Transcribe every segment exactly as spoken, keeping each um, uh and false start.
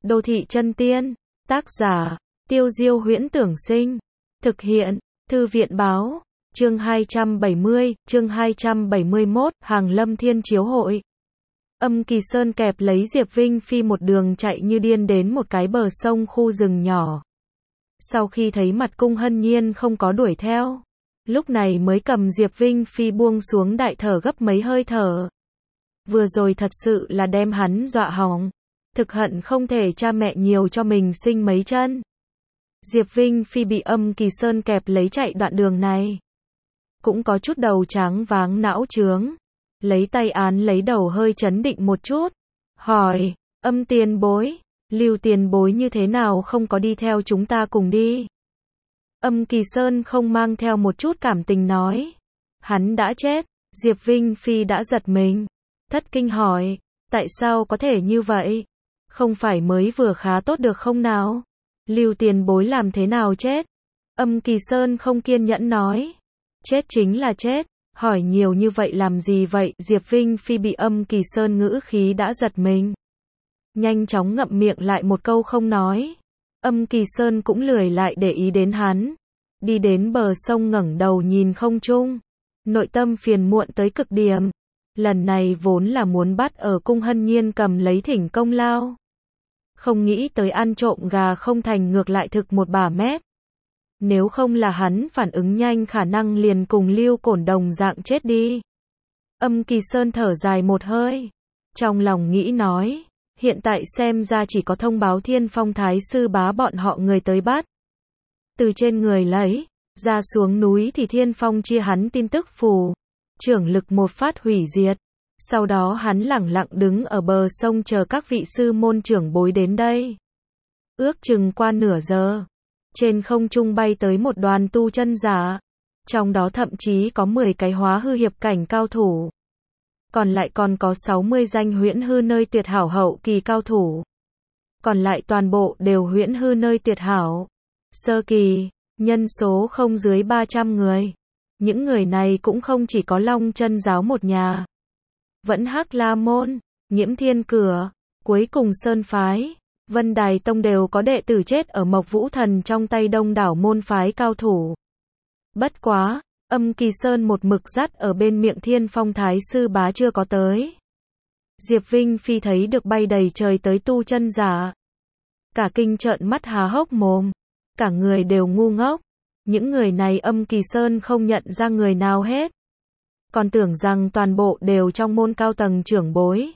Đô thị chân tiên. Tác giả, Tiêu Diêu Huyễn Tưởng Sinh. Thực hiện, Thư viện Báo. Chương hai trăm bảy mươi, chương hai trăm bảy mươi mốt, Hàng Lâm Thiên Chiếu Hội. Âm Kỳ Sơn kẹp lấy Diệp Vinh Phi một đường chạy như điên đến một cái bờ sông khu rừng nhỏ. Sau khi thấy mặt Cung Hân Nhiên không có đuổi theo, lúc này mới cầm Diệp Vinh Phi buông xuống đại thở gấp mấy hơi thở. Vừa rồi thật sự là đem hắn dọa hỏng. Thực hận không thể cha mẹ nhiều cho mình sinh mấy chân. Diệp Vinh Phi bị Âm Kỳ Sơn kẹp lấy chạy đoạn đường này, cũng có chút đầu tráng váng não trướng. Lấy tay án lấy đầu hơi chấn định một chút, hỏi, Âm tiền bối, Lưu tiền bối như thế nào không có đi theo chúng ta cùng đi? Âm Kỳ Sơn không mang theo một chút cảm tình nói, hắn đã chết. Diệp Vinh Phi đã giật mình, thất kinh hỏi, tại sao có thể như vậy? Không phải mới vừa khá tốt được không nào? Lưu tiền bối làm thế nào chết? Âm Kỳ Sơn không kiên nhẫn nói, chết chính là chết, hỏi nhiều như vậy làm gì vậy? Diệp Vinh Phi bị Âm Kỳ Sơn ngữ khí đã giật mình, nhanh chóng ngậm miệng lại một câu không nói. Âm Kỳ Sơn cũng lười lại để ý đến hắn, đi đến bờ sông ngẩng đầu nhìn không trung, nội tâm phiền muộn tới cực điểm. Lần này vốn là muốn bắt ở Cung Hân Nhiên cầm lấy thỉnh công lao, không nghĩ tới ăn trộm gà không thành ngược lại thực một bả mép. Nếu không là hắn phản ứng nhanh khả năng liền cùng Lưu Cổn đồng dạng chết đi. Âm Kỳ Sơn thở dài một hơi, trong lòng nghĩ nói, hiện tại xem ra chỉ có thông báo Thiên Phong Thái Sư bá bọn họ người tới bắt. Từ trên người lấy ra xuống núi thì Thiên Phong chia hắn tin tức phù, trưởng lực một phát hủy diệt. Sau đó hắn lẳng lặng đứng ở bờ sông chờ các vị sư môn trưởng bối đến đây. Ước chừng qua nửa giờ, trên không trung bay tới một đoàn tu chân giả, trong đó thậm chí có mười cái hóa hư hiệp cảnh cao thủ. Còn lại còn có sáu mươi danh huyễn hư nơi tuyệt hảo hậu kỳ cao thủ. Còn lại toàn bộ đều huyễn hư nơi tuyệt hảo sơ kỳ, nhân số không dưới ba trăm người. Những người này cũng không chỉ có Long Chân giáo một nhà, vẫn Hắc La môn, Nhiễm Thiên cửa, cuối cùng Sơn phái, Vân Đài tông đều có đệ tử chết ở Mộc Vũ Thần trong tay đông đảo môn phái cao thủ. Bất quá, Âm Kỳ Sơn một mực dắt ở bên miệng Thiên Phong Thái Sư bá chưa có tới. Diệp Vinh Phi thấy được bay đầy trời tới tu chân giả, cả kinh trợn mắt há hốc mồm, cả người đều ngu ngốc. Những người này Âm Kỳ Sơn không nhận ra người nào hết, còn tưởng rằng toàn bộ đều trong môn cao tầng trưởng bối,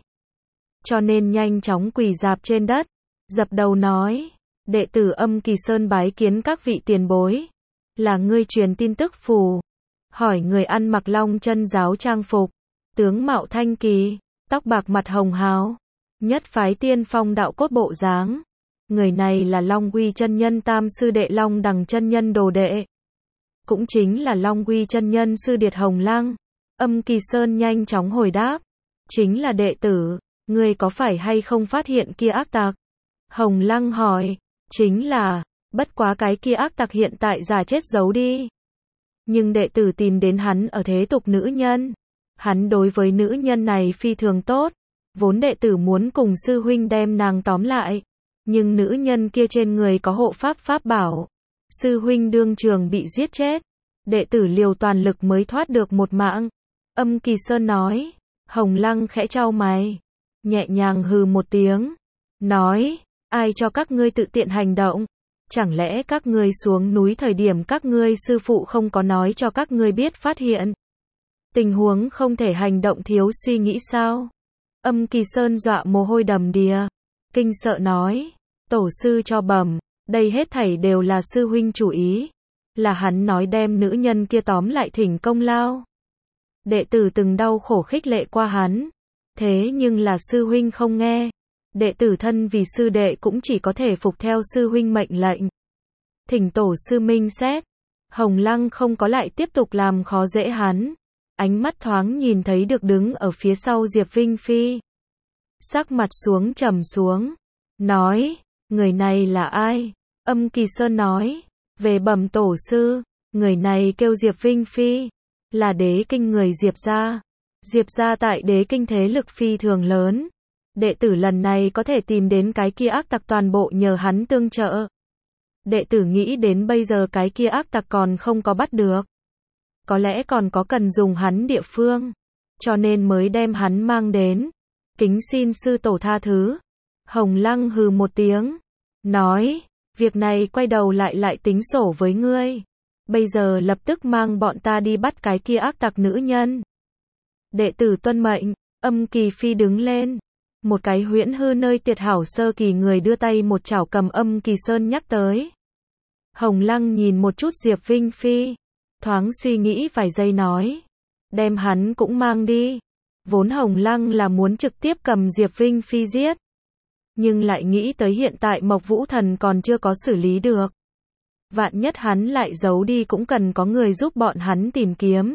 cho nên nhanh chóng quỳ rạp trên đất, dập đầu nói, đệ tử Âm Kỳ Sơn bái kiến các vị tiền bối. Là ngươi truyền tin tức phù? Hỏi người ăn mặc Long Chân giáo trang phục, tướng mạo thanh kỳ, tóc bạc mặt hồng hào, nhất phái tiên phong đạo cốt bộ dáng. Người này là Long Uy chân nhân tam sư đệ Long Đằng chân nhân đồ đệ, cũng chính là Long Uy chân nhân sư điệt Hồng Lăng. Âm Kỳ Sơn nhanh chóng hồi đáp, chính là đệ tử. Ngươi có phải hay không phát hiện kia ác tặc? Hồng Lăng hỏi, chính là, bất quá cái kia ác tặc hiện tại già chết giấu đi. Nhưng đệ tử tìm đến hắn ở thế tục nữ nhân. Hắn đối với nữ nhân này phi thường tốt, vốn đệ tử muốn cùng sư huynh đem nàng tóm lại, nhưng nữ nhân kia trên người có hộ pháp pháp bảo, sư huynh đương trường bị giết chết, đệ tử liều toàn lực mới thoát được một mạng. Âm Kỳ Sơn nói. Hồng Lăng khẽ chau mày, nhẹ nhàng hừ một tiếng, nói, ai cho các ngươi tự tiện hành động? Chẳng lẽ các ngươi xuống núi thời điểm các ngươi sư phụ không có nói cho các ngươi biết phát hiện tình huống không thể hành động thiếu suy nghĩ sao? Âm Kỳ Sơn dọa mồ hôi đầm đìa, kinh sợ nói, tổ sư cho bẩm, đây hết thảy đều là sư huynh chủ ý, là hắn nói đem nữ nhân kia tóm lại thỉnh công lao. Đệ tử từng đau khổ khích lệ qua hắn, thế nhưng là sư huynh không nghe. Đệ tử thân vì sư đệ cũng chỉ có thể phục theo sư huynh mệnh lệnh. Thỉnh tổ sư minh xét. Hồng Lăng không có lại tiếp tục làm khó dễ hắn, ánh mắt thoáng nhìn thấy được đứng ở phía sau Diệp Vinh Phi, sắc mặt xuống trầm xuống, nói, người này là ai? Âm Kỳ Sơn nói, về bẩm tổ sư, người này kêu Diệp Vinh Phi, là đế kinh người Diệp gia. Diệp gia tại đế kinh thế lực phi thường lớn, Đệ tử lần này có thể tìm đến cái kia ác tặc toàn bộ nhờ hắn tương trợ. Đệ tử nghĩ đến bây giờ cái kia ác tặc còn không có bắt được. Có lẽ còn có cần dùng hắn địa phương. Cho nên mới đem hắn mang đến. Kính xin sư tổ tha thứ. Hồng Lăng hừ một tiếng. Nói, việc này quay đầu lại lại tính sổ với ngươi. Bây giờ lập tức mang bọn ta đi bắt cái kia ác tặc nữ nhân. Đệ tử tuân mệnh, Âm Kỳ Phi đứng lên. Một cái huyễn hư nơi tuyệt hảo sơ kỳ người đưa tay một chảo cầm Âm Kỳ Sơn nhắc tới. Hồng Lăng nhìn một chút Diệp Vinh Phi. Thoáng suy nghĩ vài giây nói. Đem hắn cũng mang đi. Vốn Hồng Lăng là muốn trực tiếp cầm Diệp Vinh Phi giết. Nhưng lại nghĩ tới hiện tại Mộc Vũ Thần còn chưa có xử lý được. Vạn nhất hắn lại giấu đi cũng cần có người giúp bọn hắn tìm kiếm.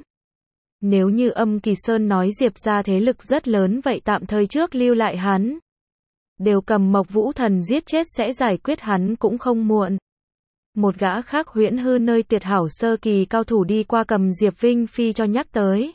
Nếu như Âm Kỳ Sơn nói Diệp ra thế lực rất lớn vậy tạm thời trước lưu lại hắn. Đều cầm Mộc Vũ Thần giết chết sẽ giải quyết hắn cũng không muộn. Một gã khác huyễn hư nơi tuyệt hảo sơ kỳ cao thủ đi qua cầm Diệp Vinh Phi cho nhắc tới.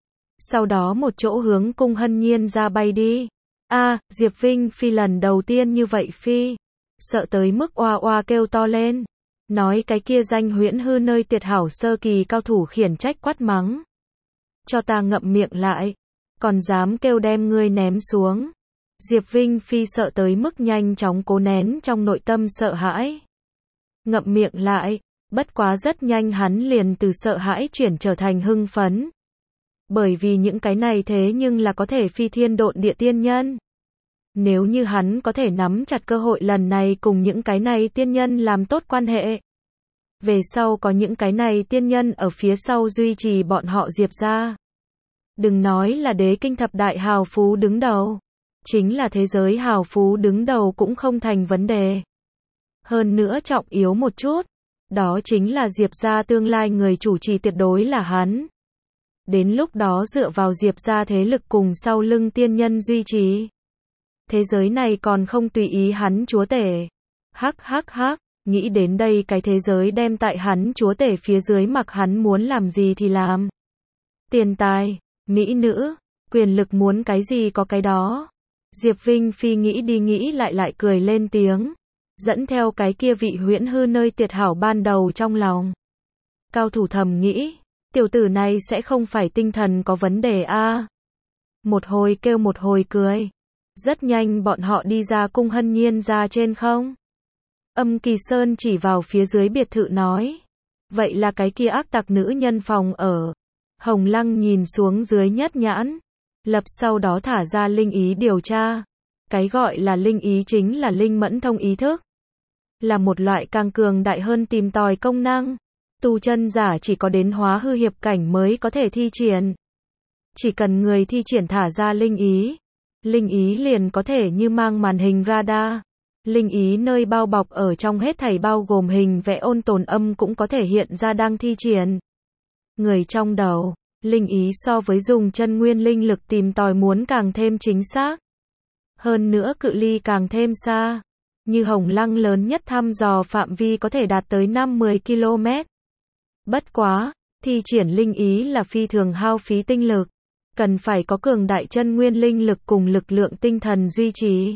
Sau đó một chỗ hướng Cung Hân Nhiên ra bay đi. A, à, Diệp Vinh Phi lần đầu tiên như vậy Phi. Sợ tới mức oa oa kêu to lên. Nói cái kia danh huyễn hư nơi tuyệt hảo sơ kỳ cao thủ khiển trách quát mắng. Cho ta ngậm miệng lại. Còn dám kêu đem ngươi ném xuống. Diệp Vinh Phi sợ tới mức nhanh chóng cố nén trong nội tâm sợ hãi. Ngậm miệng lại. Bất quá rất nhanh hắn liền từ sợ hãi chuyển trở thành hưng phấn. Bởi vì những cái này thế nhưng là có thể phi thiên độn địa tiên nhân. Nếu như hắn có thể nắm chặt cơ hội lần này cùng những cái này tiên nhân làm tốt quan hệ. Về sau có những cái này tiên nhân ở phía sau duy trì bọn họ Diệp ra. Đừng nói là đế kinh thập đại hào phú đứng đầu. Chính là thế giới hào phú đứng đầu cũng không thành vấn đề. Hơn nữa trọng yếu một chút. Đó chính là Diệp ra tương lai người chủ trì tuyệt đối là hắn. Đến lúc đó dựa vào Diệp ra thế lực cùng sau lưng tiên nhân duy trì. Thế giới này còn không tùy ý hắn chúa tể. Hắc hắc hắc, nghĩ đến đây cái thế giới đem tại hắn chúa tể phía dưới mặc hắn muốn làm gì thì làm. Tiền tài, mỹ nữ, quyền lực muốn cái gì có cái đó. Diệp Vinh Phi nghĩ đi nghĩ lại lại cười lên tiếng. Dẫn theo cái kia vị huyễn hư nơi tuyệt hảo ban đầu trong lòng. Cao thủ thầm nghĩ. Tiểu tử này sẽ không phải tinh thần có vấn đề a. À. Một hồi kêu một hồi cười. Rất nhanh bọn họ đi ra Cung Hân Nhiên ra trên không. Âm Kỳ Sơn chỉ vào phía dưới biệt thự nói. Vậy là cái kia ác tặc nữ nhân phòng ở. Hồng Lăng nhìn xuống dưới nhất nhãn. Lập sau đó thả ra linh ý điều tra. Cái gọi là linh ý chính là linh mẫn thông ý thức. Là một loại càng cường đại hơn tìm tòi công năng. Tu chân giả chỉ có đến hóa hư hiệp cảnh mới có thể thi triển. Chỉ cần người thi triển thả ra linh ý. Linh ý liền có thể như mang màn hình radar. Linh ý nơi bao bọc ở trong hết thảy bao gồm hình vẽ ôn tồn âm cũng có thể hiện ra đang thi triển. Người trong đầu, linh ý so với dùng chân nguyên linh lực tìm tòi muốn càng thêm chính xác. Hơn nữa cự ly càng thêm xa. Như Hồng Lăng lớn nhất thăm dò phạm vi có thể đạt tới năm đến mười ki lô mét. Bất quá, thi triển linh ý là phi thường hao phí tinh lực. Cần phải có cường đại chân nguyên linh lực cùng lực lượng tinh thần duy trì.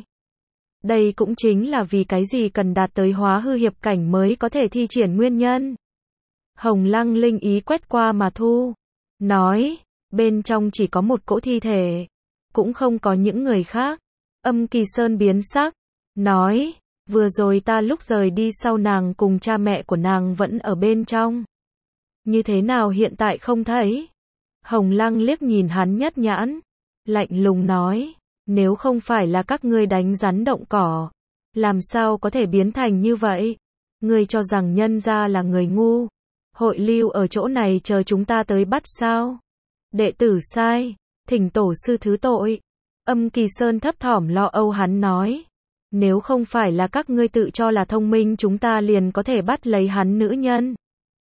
Đây cũng chính là vì cái gì cần đạt tới hóa hư hiệp cảnh mới có thể thi triển nguyên nhân. Hồng Lăng linh ý quét qua mà thu. Nói, bên trong chỉ có một cỗ thi thể. Cũng không có những người khác. Âm Kỳ Sơn biến sắc. Nói, vừa rồi ta lúc rời đi sau nàng cùng cha mẹ của nàng vẫn ở bên trong. Như thế nào hiện tại không thấy? Hồng Lăng liếc nhìn hắn nhất nhãn. Lạnh lùng nói. Nếu không phải là các ngươi đánh rắn động cỏ. Làm sao có thể biến thành như vậy? Ngươi cho rằng nhân gia là người ngu. Hội lưu ở chỗ này chờ chúng ta tới bắt sao? Đệ tử sai. Thỉnh tổ sư thứ tội. Âm Kỳ Sơn thấp thỏm lo âu hắn nói. Nếu không phải là các ngươi tự cho là thông minh chúng ta liền có thể bắt lấy hắn nữ nhân.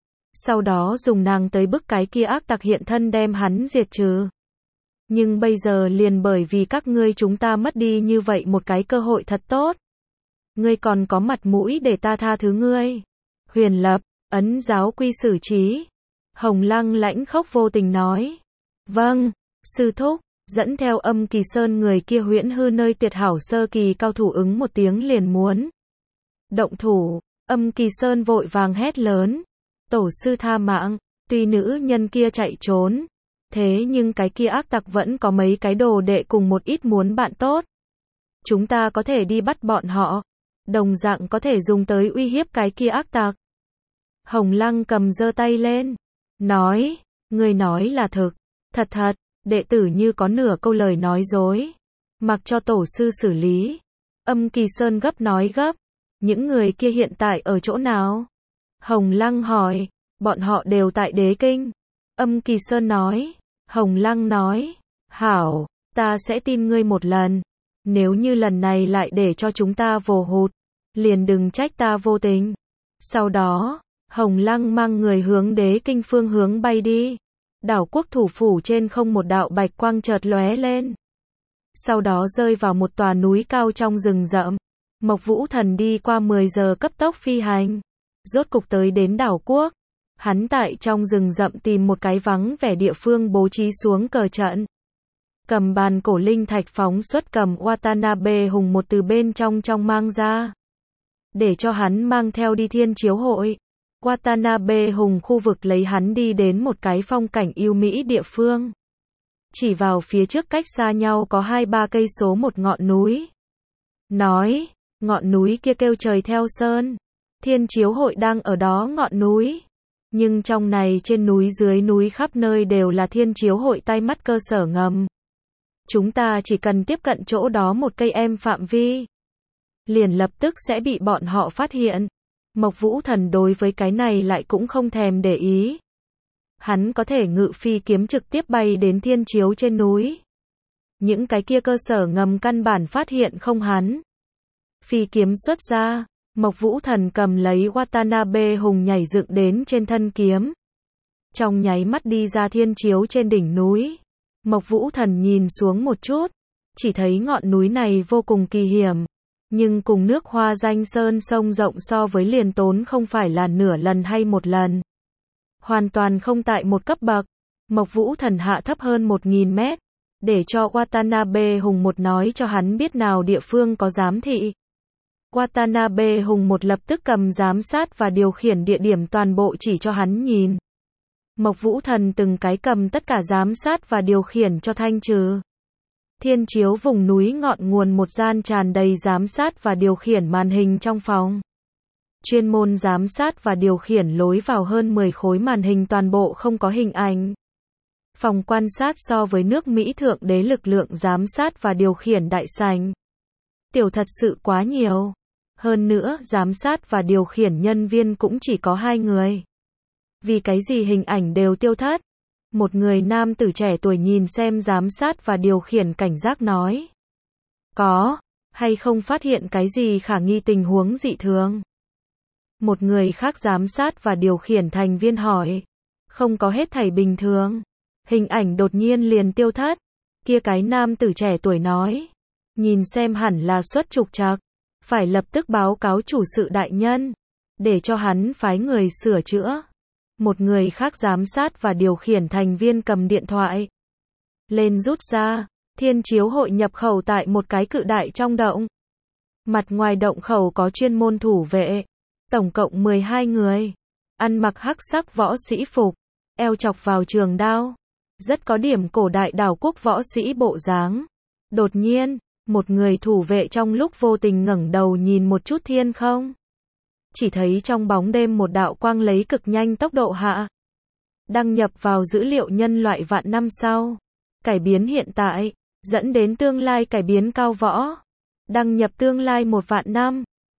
Sau đó dùng nàng tới bức cái kia ác tặc hiện thân đem hắn diệt trừ. Nhưng bây giờ liền bởi vì các ngươi chúng ta mất đi như vậy một cái cơ hội thật tốt. Ngươi còn có mặt mũi để ta tha thứ ngươi. Huyền Lập, ấn giáo quy xử trí. Hồng Lăng lãnh khốc vô tình nói. Vâng, sư thúc. dẫn theo Âm Kỳ Sơn người kia huyễn hư nơi tuyệt hảo sơ kỳ cao thủ ứng một tiếng liền muốn động thủ. Âm Kỳ Sơn vội vàng hét lớn, tổ sư tha mạng. Tuy nữ nhân kia chạy trốn, thế nhưng cái kia ác tặc vẫn có mấy cái đồ đệ cùng một ít muốn bạn tốt. Chúng ta có thể đi bắt bọn họ, đồng dạng có thể dùng tới uy hiếp cái kia ác tặc. Hồng Lăng cầm giơ tay lên, nói, ngươi nói là thực, thật thật, đệ tử như có nửa câu lời nói dối, mặc cho tổ sư xử lý. Âm Kỳ Sơn gấp nói gấp, những người kia hiện tại ở chỗ nào? Hồng Lăng hỏi, bọn họ đều tại Đế Kinh. Âm Kỳ Sơn nói, Hồng Lăng nói, hảo, ta sẽ tin ngươi một lần, nếu như lần này lại để cho chúng ta vồ hụt, liền đừng trách ta vô tình. Sau đó, Hồng Lăng mang người hướng Đế Kinh phương hướng bay đi. Đảo quốc thủ phủ trên không một đạo bạch quang chợt lóe lên. Sau đó rơi vào một tòa núi cao trong rừng rậm. Mộc Vũ Thần đi qua mười giờ cấp tốc phi hành, rốt cục tới đến đảo quốc. Hắn tại trong rừng rậm tìm một cái vắng vẻ địa phương bố trí xuống cờ trận. Cầm bàn cổ linh thạch phóng xuất cầm Watanabe hùng một từ bên trong trong mang ra. Để cho hắn mang theo đi thiên chiếu hội. Watanabe hùng khu vực lấy hắn đi đến một cái phong cảnh yêu mỹ địa phương. Chỉ vào phía trước cách xa nhau có hai ba cây số một ngọn núi. Nói, ngọn núi kia kêu Trời Theo Sơn. Thiên chiếu hội đang ở đó ngọn núi. Nhưng trong này trên núi dưới núi khắp nơi đều là thiên chiếu hội tay mắt cơ sở ngầm. Chúng ta chỉ cần tiếp cận chỗ đó một cây em phạm vi, liền lập tức sẽ bị bọn họ phát hiện. Mộc Vũ Thần đối với cái này lại cũng không thèm để ý. Hắn có thể ngự phi kiếm trực tiếp bay đến thiên chiếu trên núi. Những cái kia cơ sở ngầm căn bản phát hiện không hắn. Phi kiếm xuất ra, Mộc Vũ Thần cầm lấy Watanabe hùng nhảy dựng đến trên thân kiếm. Trong nháy mắt đi ra thiên chiếu trên đỉnh núi. Mộc Vũ Thần nhìn xuống một chút, chỉ thấy ngọn núi này vô cùng kỳ hiểm, nhưng cùng nước Hoa Danh Sơn sông rộng so với liền tốn không phải là nửa lần hay một lần. Hoàn toàn không tại một cấp bậc. Mộc Vũ Thần hạ thấp hơn một nghìn mét, để cho Watanabe hùng một nói cho hắn biết nào địa phương có giám thị. Watanabe hùng một lập tức cầm giám sát và điều khiển địa điểm toàn bộ chỉ cho hắn nhìn. Mộc Vũ Thần từng cái cầm tất cả giám sát và điều khiển cho thanh trừ. Thiên chiếu vùng núi ngọn nguồn một gian tràn đầy giám sát và điều khiển màn hình trong phòng. Chuyên môn giám sát và điều khiển lối vào hơn mười khối màn hình toàn bộ không có hình ảnh. Phòng quan sát so với nước Mỹ thượng đế lực lượng giám sát và điều khiển đại sành. Tiểu thật sự quá nhiều. Hơn nữa, giám sát và điều khiển nhân viên cũng chỉ có hai người. Vì cái gì hình ảnh đều tiêu thất? Một người nam tử trẻ tuổi nhìn xem giám sát và điều khiển cảnh giác nói. Có, hay không phát hiện cái gì khả nghi tình huống dị thường? Một người khác giám sát và điều khiển thành viên hỏi. Không có, hết thảy bình thường. Hình ảnh đột nhiên liền tiêu thất. Kia cái nam tử trẻ tuổi nói. Nhìn xem hẳn là xuất trục trặc. Phải lập tức báo cáo chủ sự đại nhân. Để cho hắn phái người sửa chữa. Một người khác giám sát và điều khiển thành viên cầm điện thoại lên rút ra. Thiên chiếu hội nhập khẩu tại một cái cự đại trong động. Mặt ngoài động khẩu có chuyên môn thủ vệ. Tổng cộng mười hai người. Ăn mặc hắc sắc võ sĩ phục. Eo chọc vào trường đao. Rất có điểm cổ đại đảo quốc võ sĩ bộ dáng. Đột nhiên, một người thủ vệ trong lúc vô tình ngẩng đầu nhìn một chút thiên không. Chỉ thấy trong bóng đêm một đạo quang lấy cực nhanh tốc độ hạ. Đăng nhập vào dữ liệu nhân loại vạn năm sau. Cải biến hiện tại, dẫn đến tương lai cải biến cao võ. Đăng nhập tương lai một vạn năm.